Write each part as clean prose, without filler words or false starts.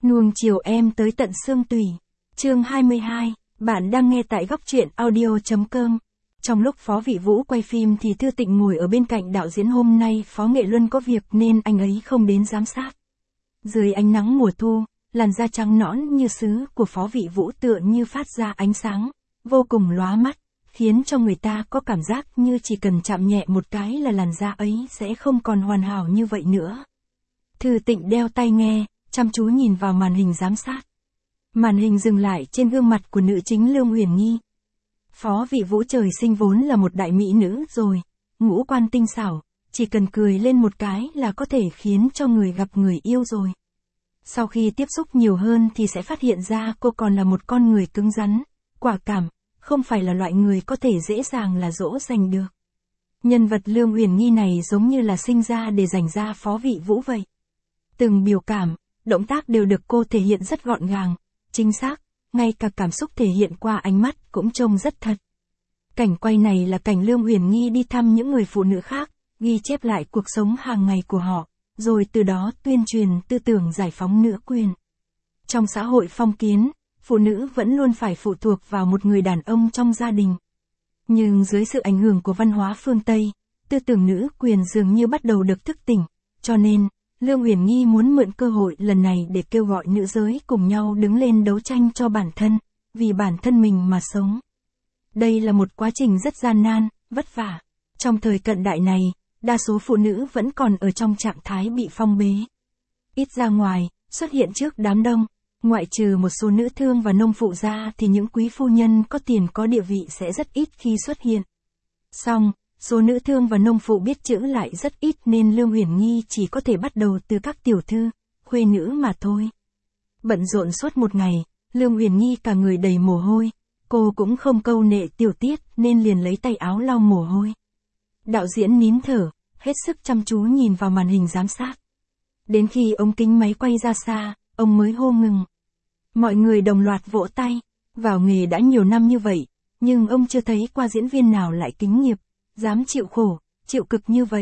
Nuông chiều em tới tận xương tủy. Chương 22, bạn đang nghe tại góc truyện audio.com. Trong lúc Phó Vị Vũ quay phim thì Thư Tịnh ngồi ở bên cạnh đạo diễn. Hôm nay Phó Nghệ Luân có việc nên anh ấy không đến giám sát. Dưới ánh nắng mùa thu, làn da trắng nõn như sứ của Phó Vị Vũ tựa như phát ra ánh sáng, vô cùng lóa mắt, khiến cho người ta có cảm giác như chỉ cần chạm nhẹ một cái là làn da ấy sẽ không còn hoàn hảo như vậy nữa. Thư Tịnh đeo tai nghe, chăm chú nhìn vào màn hình giám sát. Màn hình dừng lại trên gương mặt của nữ chính Lương Uyển Nhi. Phó Vị Vũ trời sinh vốn là một đại mỹ nữ rồi, ngũ quan tinh xảo, chỉ cần cười lên một cái là có thể khiến cho người gặp người yêu rồi. Sau khi tiếp xúc nhiều hơn thì sẽ phát hiện ra cô còn là một con người cứng rắn, quả cảm, không phải là loại người có thể dễ dàng là dỗ dành được. Nhân vật Lương Uyển Nhi này giống như là sinh ra để dành ra Phó Vị Vũ vậy. Từng biểu cảm, động tác đều được cô thể hiện rất gọn gàng, chính xác, ngay cả cảm xúc thể hiện qua ánh mắt cũng trông rất thật. Cảnh quay này là cảnh Lương Uyển Nhi đi thăm những người phụ nữ khác, ghi chép lại cuộc sống hàng ngày của họ, rồi từ đó tuyên truyền tư tưởng giải phóng nữ quyền. Trong xã hội phong kiến, phụ nữ vẫn luôn phải phụ thuộc vào một người đàn ông trong gia đình. Nhưng dưới sự ảnh hưởng của văn hóa phương Tây, tư tưởng nữ quyền dường như bắt đầu được thức tỉnh, cho nên, Lương Uyển Nhi muốn mượn cơ hội lần này để kêu gọi nữ giới cùng nhau đứng lên đấu tranh cho bản thân, vì bản thân mình mà sống. Đây là một quá trình rất gian nan, vất vả. Trong thời cận đại này, đa số phụ nữ vẫn còn ở trong trạng thái bị phong bế. Ít ra ngoài, xuất hiện trước đám đông, ngoại trừ một số nữ thương và nông phụ ra thì những quý phu nhân có tiền có địa vị sẽ rất ít khi xuất hiện. Song, số nữ thương và nông phụ biết chữ lại rất ít nên Lương Uyển Nhi chỉ có thể bắt đầu từ các tiểu thư, khuê nữ mà thôi. Bận rộn suốt một ngày, Lương Uyển Nhi cả người đầy mồ hôi, cô cũng không câu nệ tiểu tiết nên liền lấy tay áo lau mồ hôi. Đạo diễn nín thở, hết sức chăm chú nhìn vào màn hình giám sát. Đến khi ống kính máy quay ra xa, ông mới hô ngừng. Mọi người đồng loạt vỗ tay, vào nghề đã nhiều năm như vậy, nhưng ông chưa thấy qua diễn viên nào lại kính nghiệp, dám chịu khổ, chịu cực như vậy.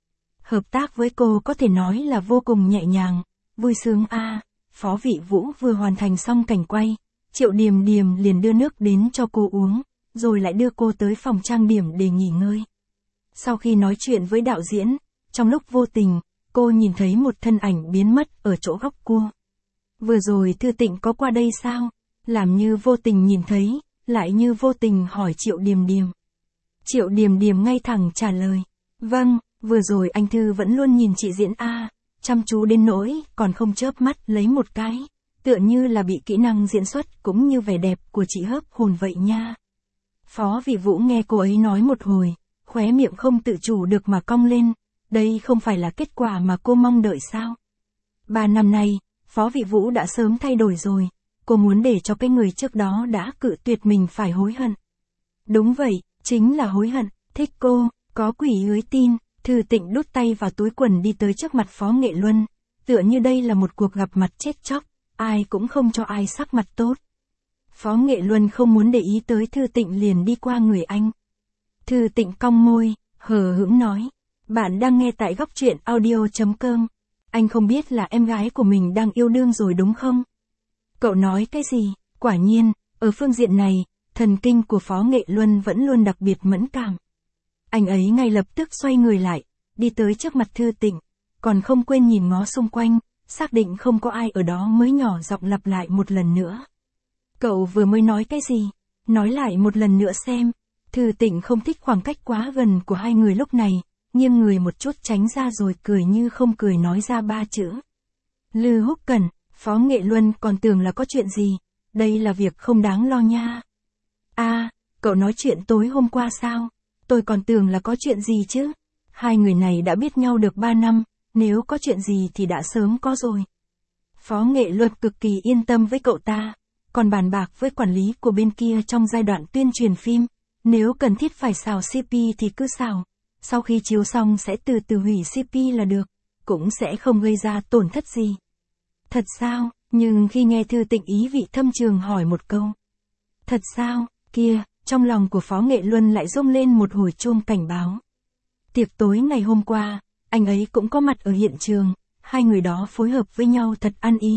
Hợp tác với cô có thể nói là vô cùng nhẹ nhàng, vui sướng a. Phó Vị Vũ vừa hoàn thành xong cảnh quay, Triệu Điềm Điềm liền đưa nước đến cho cô uống, rồi lại đưa cô tới phòng trang điểm để nghỉ ngơi. Sau khi nói chuyện với đạo diễn, trong lúc vô tình, cô nhìn thấy một thân ảnh biến mất ở chỗ góc cua. Vừa rồi Thư Tịnh có qua đây sao? Làm như vô tình nhìn thấy, lại như vô tình hỏi Triệu Điềm Điềm. Triệu Điềm Điềm ngay thẳng trả lời. Vâng, vừa rồi anh Thư vẫn luôn nhìn chị diễn a, chăm chú đến nỗi còn không chớp mắt lấy một cái, tựa như là bị kỹ năng diễn xuất cũng như vẻ đẹp của chị hớp hồn vậy nha. Phó Vị Vũ nghe cô ấy nói một hồi, khóe miệng không tự chủ được mà cong lên, đây không phải là kết quả mà cô mong đợi sao? 3 năm nay, Phó Vị Vũ đã sớm thay đổi rồi, cô muốn để cho cái người trước đó đã cự tuyệt mình phải hối hận. Đúng vậy, chính là hối hận, thích cô, có quỷ ới tin. Thư Tịnh đút tay vào túi quần đi tới trước mặt Phó Nghệ Luân, tựa như đây là một cuộc gặp mặt chết chóc, ai cũng không cho ai sắc mặt tốt. Phó Nghệ Luân không muốn để ý tới Thư Tịnh liền đi qua người anh. Thư Tịnh cong môi, hờ hững nói, bạn đang nghe tại góc truyện audio.com, anh không biết là em gái của mình đang yêu đương rồi đúng không? Cậu nói cái gì? Quả nhiên, ở phương diện này, thần kinh của Phó Nghệ Luân vẫn luôn đặc biệt mẫn cảm. Anh ấy ngay lập tức xoay người lại, đi tới trước mặt Thư Tịnh, còn không quên nhìn ngó xung quanh, xác định không có ai ở đó mới nhỏ giọng lặp lại một lần nữa. Cậu vừa mới nói cái gì? Nói lại một lần nữa xem. Thư Tịnh không thích khoảng cách quá gần của hai người lúc này, nghiêng người một chút tránh ra rồi cười như không cười nói ra 3 chữ. Lư Húc Cẩn. Phó Nghệ Luân còn tưởng là có chuyện gì, đây là việc không đáng lo nha. À, cậu nói chuyện tối hôm qua sao? Tôi còn tưởng là có chuyện gì chứ. Hai người này đã biết nhau được 3 năm, nếu có chuyện gì thì đã sớm có rồi. Phó Nghệ Luân cực kỳ yên tâm với cậu ta, còn bàn bạc với quản lý của bên kia trong giai đoạn tuyên truyền phim, nếu cần thiết phải xào CP thì cứ xào, sau khi chiếu xong sẽ từ từ hủy CP là được, cũng sẽ không gây ra tổn thất gì. Thật sao? Nhưng khi nghe Thư Tịnh ý vị thâm trường hỏi một câu. Thật sao? Kia, trong lòng của Phó Nghệ Luân lại rung lên một hồi chuông cảnh báo. Tiệc tối ngày hôm qua, anh ấy cũng có mặt ở hiện trường, hai người đó phối hợp với nhau thật ăn ý,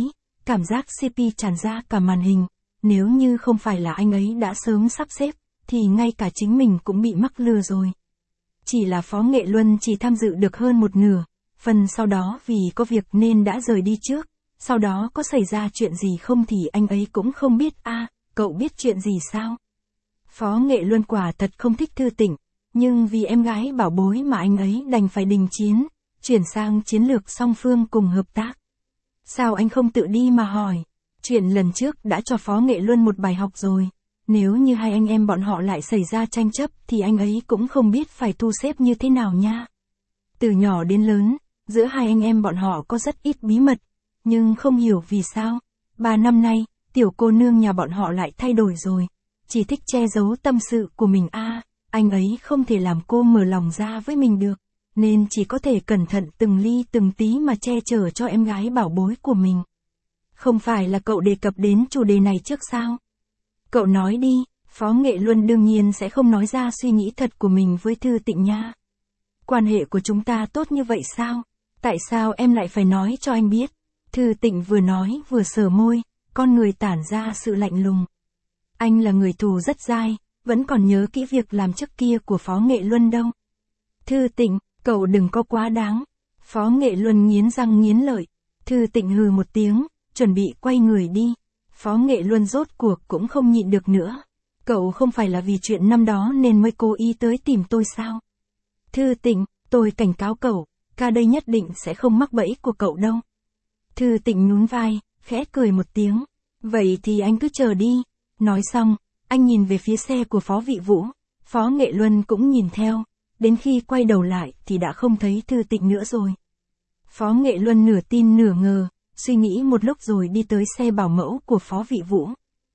cảm giác CP tràn ra cả màn hình. Nếu như không phải là anh ấy đã sớm sắp xếp, thì ngay cả chính mình cũng bị mắc lừa rồi. Chỉ là Phó Nghệ Luân chỉ tham dự được hơn một nửa, phần sau đó vì có việc nên đã rời đi trước, sau đó có xảy ra chuyện gì không thì anh ấy cũng không biết. Cậu biết chuyện gì sao? Phó Nghệ Luân quả thật không thích Thư Tịnh, nhưng vì em gái bảo bối mà anh ấy đành phải đình chiến, chuyển sang chiến lược song phương cùng hợp tác. Sao anh không tự đi mà hỏi? Chuyện lần trước đã cho Phó Nghệ Luân một bài học rồi. Nếu như hai anh em bọn họ lại xảy ra tranh chấp thì anh ấy cũng không biết phải thu xếp như thế nào nha. Từ nhỏ đến lớn, giữa hai anh em bọn họ có rất ít bí mật, nhưng không hiểu vì sao, 3 năm nay, tiểu cô nương nhà bọn họ lại thay đổi rồi. Chỉ thích che giấu tâm sự của mình. Anh ấy không thể làm cô mở lòng ra với mình được, nên chỉ có thể cẩn thận từng ly từng tí mà che chở cho em gái bảo bối của mình. Không phải là cậu đề cập đến chủ đề này trước sao? Cậu nói đi. Phó Nghệ Luân đương nhiên sẽ không nói ra suy nghĩ thật của mình với Thư Tịnh nha. Quan hệ của chúng ta tốt như vậy sao? Tại sao em lại phải nói cho anh biết? Thư Tịnh vừa nói vừa sờ môi, con người tản ra sự lạnh lùng. Anh là người thù rất dai, vẫn còn nhớ kỹ việc làm trước kia của Phó Nghệ Luân đâu. Thư Tịnh, cậu đừng có quá đáng. Phó Nghệ Luân nghiến răng nghiến lợi. Thư Tịnh hừ một tiếng, chuẩn bị quay người đi. Phó Nghệ Luân rốt cuộc cũng không nhịn được nữa. Cậu không phải là vì chuyện năm đó nên mới cố ý tới tìm tôi sao? Thư Tịnh, tôi cảnh cáo cậu, ca đây nhất định sẽ không mắc bẫy của cậu đâu. Thư Tịnh nhún vai, khẽ cười một tiếng. Vậy thì anh cứ chờ đi. Nói xong, anh nhìn về phía xe của Phó Vị Vũ. Phó Nghệ Luân cũng nhìn theo. Đến khi quay đầu lại thì đã không thấy Thư Tịnh nữa rồi. Phó Nghệ Luân nửa tin nửa ngờ, suy nghĩ một lúc rồi đi tới xe bảo mẫu của Phó Vị Vũ.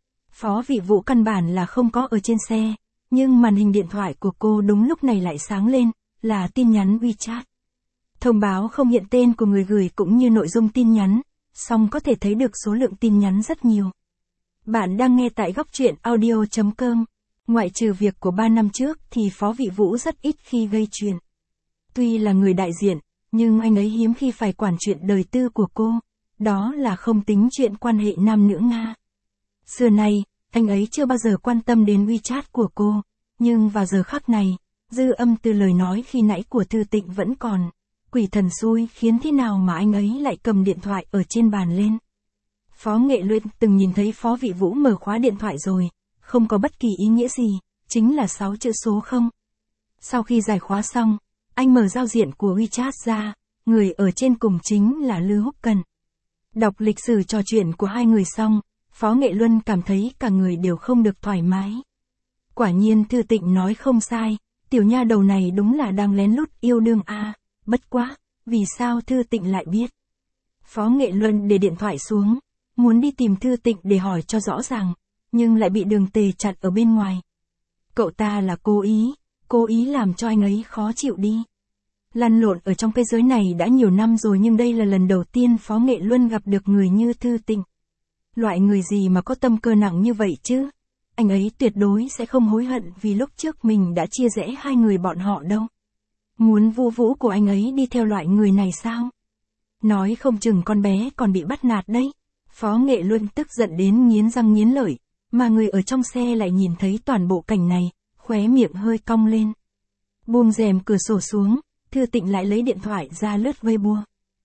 Phó Vị Vũ căn bản là không có ở trên xe, nhưng màn hình điện thoại của cô đúng lúc này lại sáng lên, là tin nhắn WeChat. Thông báo không hiện tên của người gửi cũng như nội dung tin nhắn, song có thể thấy được số lượng tin nhắn rất nhiều. Bạn đang nghe tại góc truyện audio.com. Ngoại trừ việc của 3 năm trước thì Phó Vị Vũ rất ít khi gây chuyện. Tuy là người đại diện, nhưng anh ấy hiếm khi phải quản chuyện đời tư của cô, đó là không tính chuyện quan hệ nam nữ Nga. Xưa nay, anh ấy chưa bao giờ quan tâm đến WeChat của cô, nhưng vào giờ khắc này, dư âm từ lời nói khi nãy của Thư Tịnh vẫn còn. Quỷ thần xui khiến thế nào mà anh ấy lại cầm điện thoại ở trên bàn lên. Phó Nghệ Luân từng nhìn thấy Phó Vị Vũ mở khóa điện thoại rồi, không có bất kỳ ý nghĩa gì, chính là 6 chữ số không. Sau khi giải khóa xong, anh mở giao diện của WeChat ra, người ở trên cùng chính là Lư Húc Cần. Đọc lịch sử trò chuyện của hai người xong, Phó Nghệ Luân cảm thấy cả người đều không được thoải mái. Quả nhiên Thư Tịnh nói không sai, tiểu nha đầu này đúng là đang lén lút yêu đương bất quá, vì sao Thư Tịnh lại biết? Phó Nghệ Luân để điện thoại xuống, muốn đi tìm Thư Tịnh để hỏi cho rõ ràng, nhưng lại bị Đường Tề chặn ở bên ngoài. Cậu ta là cố ý làm cho anh ấy khó chịu đi. Lăn lộn ở trong cái giới này đã nhiều năm rồi nhưng đây là lần đầu tiên Phó Nghệ Luân gặp được người như Thư Tịnh. Loại người gì mà có tâm cơ nặng như vậy chứ? Anh ấy tuyệt đối sẽ không hối hận vì lúc trước mình đã chia rẽ hai người bọn họ đâu. Muốn vu vũ của anh ấy đi theo loại người này sao? Nói không chừng con bé còn bị bắt nạt đấy. Phó Nghệ Luân tức giận đến nghiến răng nghiến lợi, mà người ở trong xe lại nhìn thấy toàn bộ cảnh này, khóe miệng hơi cong lên. Buông rèm cửa sổ xuống, Thư Tịnh lại lấy điện thoại ra lướt Weibo.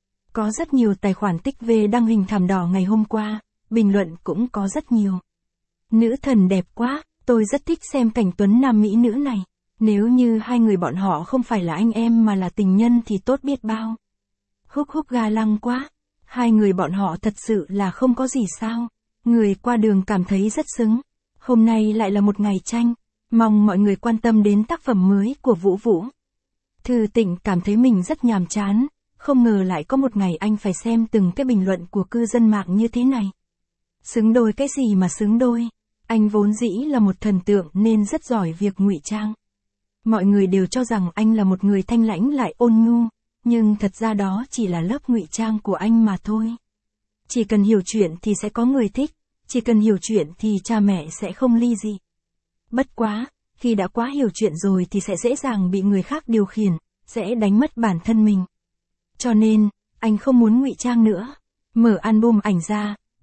Có rất nhiều tài khoản tích về đăng hình thảm đỏ ngày hôm qua, bình luận cũng có rất nhiều. Nữ thần đẹp quá, tôi rất thích xem cảnh tuấn nam mỹ nữ này. Nếu như hai người bọn họ không phải là anh em mà là tình nhân thì tốt biết bao. Húc húc ga lăng quá. Hai người bọn họ thật sự là không có gì sao. Người qua đường cảm thấy rất xứng. Hôm nay lại là một ngày tranh. Mong mọi người quan tâm đến tác phẩm mới của Vũ Vũ. Thư Tịnh cảm thấy mình rất nhàm chán. Không ngờ lại có một ngày anh phải xem từng cái bình luận của cư dân mạng như thế này. Xứng đôi cái gì mà xứng đôi. Anh vốn dĩ là một thần tượng nên rất giỏi việc ngụy trang. Mọi người đều cho rằng anh là một người thanh lãnh lại ôn nhu, nhưng thật ra đó chỉ là lớp ngụy trang của anh mà thôi. Chỉ cần hiểu chuyện thì sẽ có người thích, chỉ cần hiểu chuyện thì cha mẹ sẽ không ly dị. Bất quá, khi đã quá hiểu chuyện rồi thì sẽ dễ dàng bị người khác điều khiển, sẽ đánh mất bản thân mình. Cho nên, anh không muốn ngụy trang nữa. Mở album ảnh ra,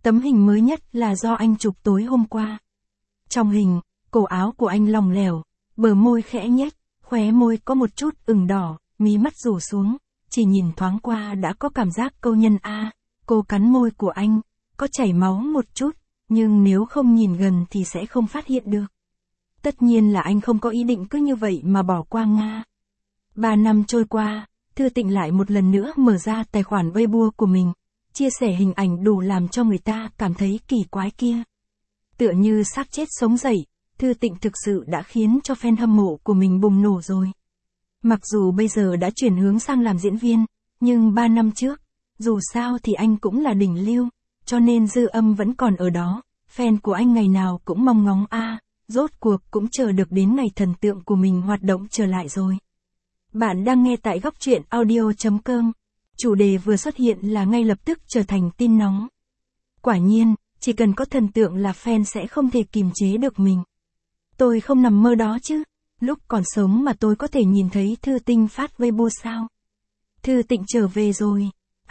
Tấm hình mới nhất là do anh chụp tối hôm qua. Trong hình, cổ áo của anh lỏng lẻo, bờ môi khẽ nhếch, khóe môi có một chút ửng đỏ, mí mắt rủ xuống, chỉ nhìn thoáng qua đã có cảm giác câu nhân A. Cô cắn môi của anh, có chảy máu một chút, nhưng nếu không nhìn gần thì sẽ không phát hiện được. Tất nhiên là anh không có ý định cứ như vậy mà bỏ qua Nga. 3 năm trôi qua, Thư Tịnh lại một lần nữa mở ra tài khoản Weibo của mình, chia sẻ hình ảnh đủ làm cho người ta cảm thấy kỳ quái kia. Tựa như xác chết sống dậy, Thư Tịnh thực sự đã khiến cho fan hâm mộ của mình bùng nổ rồi. Mặc dù bây giờ đã chuyển hướng sang làm diễn viên, nhưng 3 năm trước, dù sao thì anh cũng là đỉnh lưu, cho nên dư âm vẫn còn ở đó, fan của anh ngày nào cũng mong ngóng rốt cuộc cũng chờ được đến ngày thần tượng của mình hoạt động trở lại rồi. Bạn đang nghe tại góc truyện audio.com. Chủ đề vừa xuất hiện là ngay lập tức trở thành tin nóng. Quả nhiên, chỉ cần có thần tượng là fan sẽ không thể kìm chế được mình. Tôi không nằm mơ đó chứ. Lúc còn sống mà tôi có thể nhìn thấy Thư Tịnh phát Weibo sao? Thư Tịnh trở về rồi.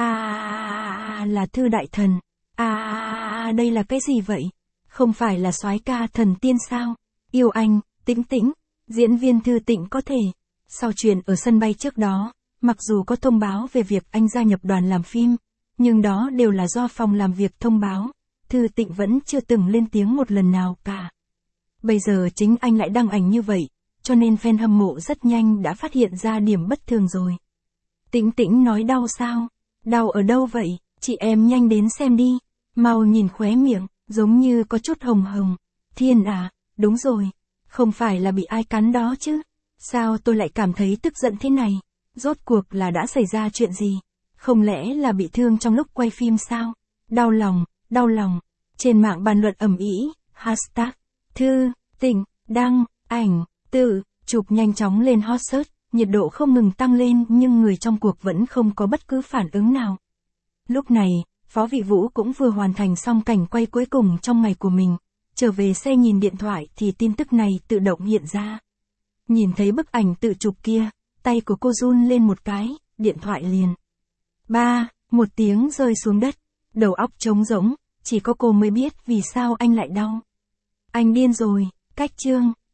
Là Thư đại thần. Đây là cái gì vậy? Không phải là soái ca thần tiên sao? Yêu anh, Tĩnh Tĩnh. Diễn viên Thư Tịnh có thể. Sau chuyện ở sân bay trước đó, mặc dù có thông báo về việc anh gia nhập đoàn làm phim, nhưng đó đều là do phòng làm việc thông báo. Thư Tịnh vẫn chưa từng lên tiếng một lần nào cả. Bây giờ chính anh lại đăng ảnh như vậy, cho nên fan hâm mộ rất nhanh đã phát hiện ra điểm bất thường rồi. Tĩnh Tĩnh nói đau sao? Đau ở đâu vậy? Chị em nhanh đến xem đi. Mau nhìn khóe miệng, giống như có chút hồng hồng. Thiên à, đúng rồi. Không phải là bị ai cắn đó chứ? Sao tôi lại cảm thấy tức giận thế này? Rốt cuộc là đã xảy ra chuyện gì? Không lẽ là bị thương trong lúc quay phim sao? Đau lòng, đau lòng. Trên mạng bàn luận ầm ĩ, hashtag, Thư Tịnh, đăng, ảnh, tự, chụp nhanh chóng lên hot search, nhiệt độ không ngừng tăng lên nhưng người trong cuộc vẫn không có bất cứ phản ứng nào. Lúc này, Phó Vị Vũ cũng vừa hoàn thành xong cảnh quay cuối cùng trong ngày của mình, trở về xe nhìn điện thoại thì tin tức này tự động hiện ra. Nhìn thấy bức ảnh tự chụp kia, tay của cô run lên một cái, điện thoại liền. Một tiếng rơi xuống đất, đầu óc trống rỗng, chỉ có cô mới biết vì sao anh lại đau. Anh điên rồi, cách chương.